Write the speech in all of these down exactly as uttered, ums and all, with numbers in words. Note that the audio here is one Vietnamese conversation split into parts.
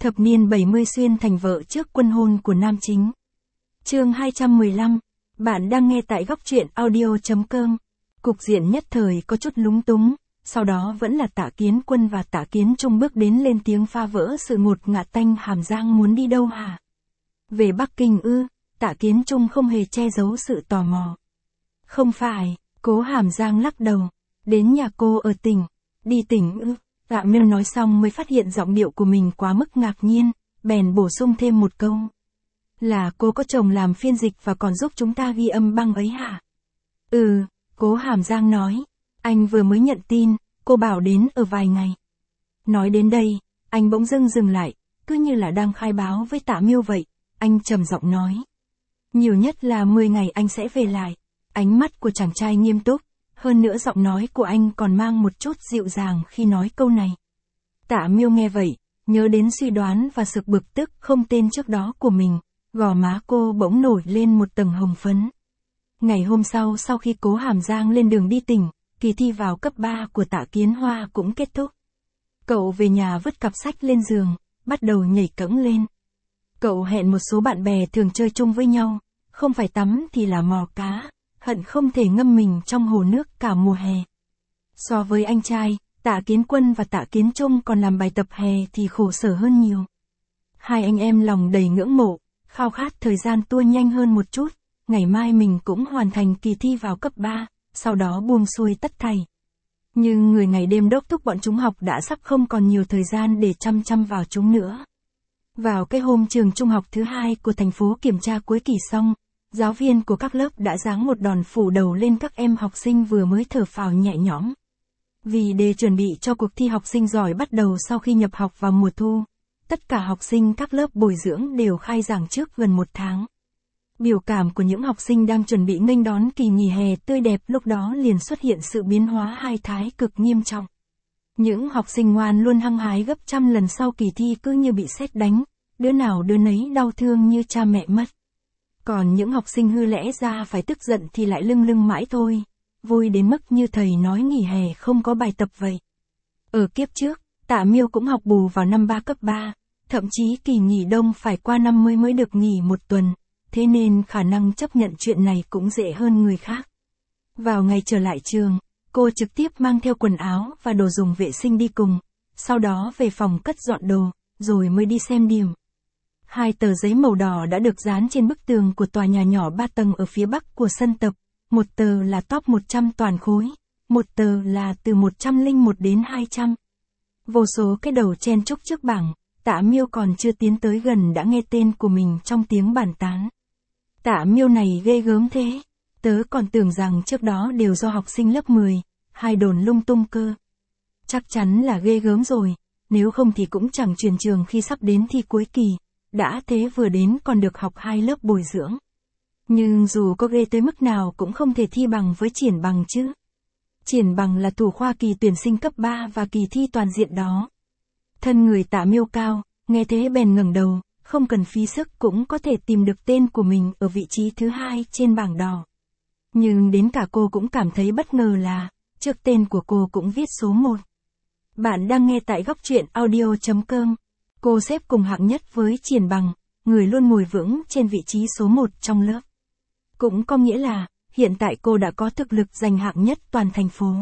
Thập niên bảy mươi xuyên thành vợ trước quân hôn của nam chính. Chương hai trăm mười lăm. Bạn đang nghe tại góc truyện audio chấm com. Cục diện nhất thời có chút lúng túng, sau đó vẫn là Tạ Kiến Quân và Tạ Kiến Trung bước đến lên tiếng phá vỡ sự ngột ngạt. Tanh Hàm Giang muốn đi đâu hả? Về Bắc Kinh ư? Tạ Kiến Trung không hề che giấu sự tò mò. Không phải, Cố Hàm Giang lắc đầu. Đến nhà cô ở tỉnh. Đi tỉnh ư? Tạ Miêu nói xong mới phát hiện giọng điệu của mình quá mức ngạc nhiên, bèn bổ sung thêm một câu. Là cô có chồng làm phiên dịch và còn giúp chúng ta ghi âm băng ấy hả? Ừ, Cố Hàm Giang nói. Anh vừa mới nhận tin, cô bảo đến ở vài ngày. Nói đến đây, anh bỗng dưng dừng lại, cứ như là đang khai báo với Tạ Miêu vậy. Anh trầm giọng nói. Nhiều nhất là mười ngày anh sẽ về lại. Ánh mắt của chàng trai nghiêm túc, hơn nữa giọng nói của anh còn mang một chút dịu dàng khi nói câu này. Tạ Miêu nghe vậy, nhớ đến suy đoán và sự bực tức không tên trước đó của mình, gò má cô bỗng nổi lên một tầng hồng phấn. Ngày hôm sau sau khi Cố Hàm Giang lên đường đi tỉnh, kỳ thi vào cấp ba của Tạ Kiến Hoa cũng kết thúc. Cậu về nhà vứt cặp sách lên giường, bắt đầu nhảy cẫng lên. Cậu hẹn một số bạn bè thường chơi chung với nhau, không phải tắm thì là mò cá, hận không thể ngâm mình trong hồ nước cả mùa hè. So với anh trai, Tạ Kiến Quân và Tạ Kiến Trung còn làm bài tập hè thì khổ sở hơn nhiều. Hai anh em lòng đầy ngưỡng mộ, khao khát thời gian tua nhanh hơn một chút, ngày mai mình cũng hoàn thành kỳ thi vào cấp ba, sau đó buông xuôi tất thảy. Nhưng người ngày đêm đốc thúc bọn chúng học đã sắp không còn nhiều thời gian để chăm chăm vào chúng nữa. Vào cái hôm trường trung học thứ hai của thành phố kiểm tra cuối kỳ xong, giáo viên của các lớp đã giáng một đòn phủ đầu lên các em học sinh vừa mới thở phào nhẹ nhõm. Vì để chuẩn bị cho cuộc thi học sinh giỏi bắt đầu sau khi nhập học vào mùa thu, tất cả học sinh các lớp bồi dưỡng đều khai giảng trước gần một tháng. Biểu cảm của những học sinh đang chuẩn bị nghênh đón kỳ nghỉ hè tươi đẹp lúc đó liền xuất hiện sự biến hóa hai thái cực nghiêm trọng. Những học sinh ngoan luôn hăng hái gấp trăm lần sau kỳ thi cứ như bị sét đánh, đứa nào đứa nấy đau thương như cha mẹ mất. Còn những học sinh hư lẽ ra phải tức giận thì lại lưng lưng mãi thôi, vui đến mức như thầy nói nghỉ hè không có bài tập vậy. Ở kiếp trước, Tạ Miêu cũng học bù vào năm ba cấp ba, thậm chí kỳ nghỉ đông phải qua năm mươi mới được nghỉ một tuần, thế nên khả năng chấp nhận chuyện này cũng dễ hơn người khác. Vào ngày trở lại trường, cô trực tiếp mang theo quần áo và đồ dùng vệ sinh đi cùng, sau đó về phòng cất dọn đồ, rồi mới đi xem điểm. Hai tờ giấy màu đỏ đã được dán trên bức tường của tòa nhà nhỏ ba tầng ở phía bắc của sân tập, một tờ là top một trăm toàn khối, một tờ là từ một trăm lẻ một đến hai trăm. Vô số cái đầu chen chúc trước bảng, Tạ Miêu còn chưa tiến tới gần đã nghe tên của mình trong tiếng bàn tán. Tạ Miêu này ghê gớm thế, tớ còn tưởng rằng trước đó đều do học sinh lớp mười, hai đồn lung tung cơ. Chắc chắn là ghê gớm rồi, nếu không thì cũng chẳng chuyển trường khi sắp đến thi cuối kỳ, đã thế vừa đến còn được học hai lớp bồi dưỡng. Nhưng dù có ghê tới mức nào cũng không thể thi bằng với Triển Bằng chứ. Triển Bằng là thủ khoa kỳ tuyển sinh cấp ba và kỳ thi toàn diện đó. Thân người Tạ Miêu cao, nghe thế bèn ngẩng đầu, không cần phí sức cũng có thể tìm được tên của mình ở vị trí thứ hai trên bảng đỏ. Nhưng đến cả cô cũng cảm thấy bất ngờ là, trước tên của cô cũng viết số một. Bạn đang nghe tại góc truyện audio chấm com. Cô xếp cùng hạng nhất với Triển Bằng, người luôn ngồi vững trên vị trí số một trong lớp. Cũng có nghĩa là, hiện tại cô đã có thực lực giành hạng nhất toàn thành phố.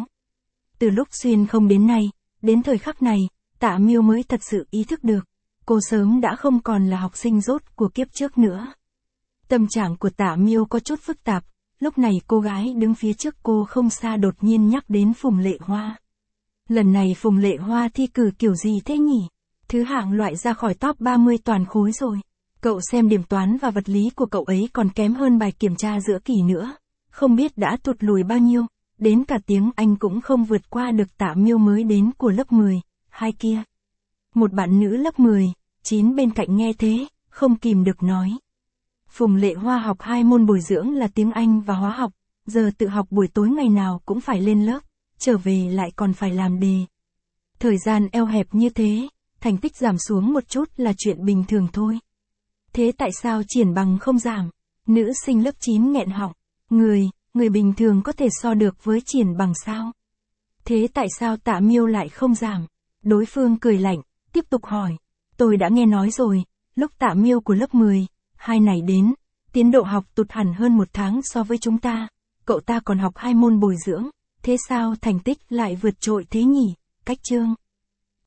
Từ lúc xuyên không đến nay, đến thời khắc này, Tạ Miêu mới thật sự ý thức được, cô sớm đã không còn là học sinh dốt của kiếp trước nữa. Tâm trạng của Tạ Miêu có chút phức tạp, lúc này cô gái đứng phía trước cô không xa đột nhiên nhắc đến Phùng Lệ Hoa. Lần này Phùng Lệ Hoa thi cử kiểu gì thế nhỉ? Thứ hạng loại ra khỏi top ba mươi toàn khối rồi. Cậu xem điểm toán và vật lý của cậu ấy còn kém hơn bài kiểm tra giữa kỳ nữa. Không biết đã tụt lùi bao nhiêu, đến cả tiếng Anh cũng không vượt qua được Tạ Miêu mới đến của lớp mười, hai kia. Một bạn nữ lớp mười, chín bên cạnh nghe thế, không kìm được nói. Phùng Lệ Hoa học hai môn bồi dưỡng là tiếng Anh và hóa học, giờ tự học buổi tối ngày nào cũng phải lên lớp, trở về lại còn phải làm đề. Thời gian eo hẹp như thế, thành tích giảm xuống một chút là chuyện bình thường thôi. Thế tại sao Triển Bằng không giảm? Nữ sinh lớp chín nghẹn họng. Người, người bình thường có thể so được với Triển Bằng sao? Thế tại sao Tạ Miêu lại không giảm? Đối phương cười lạnh, tiếp tục hỏi. Tôi đã nghe nói rồi, lúc Tạ Miêu của lớp mười, hai này đến, tiến độ học tụt hẳn hơn một tháng so với chúng ta. Cậu ta còn học hai môn bồi dưỡng, thế sao thành tích lại vượt trội thế nhỉ? Cách chương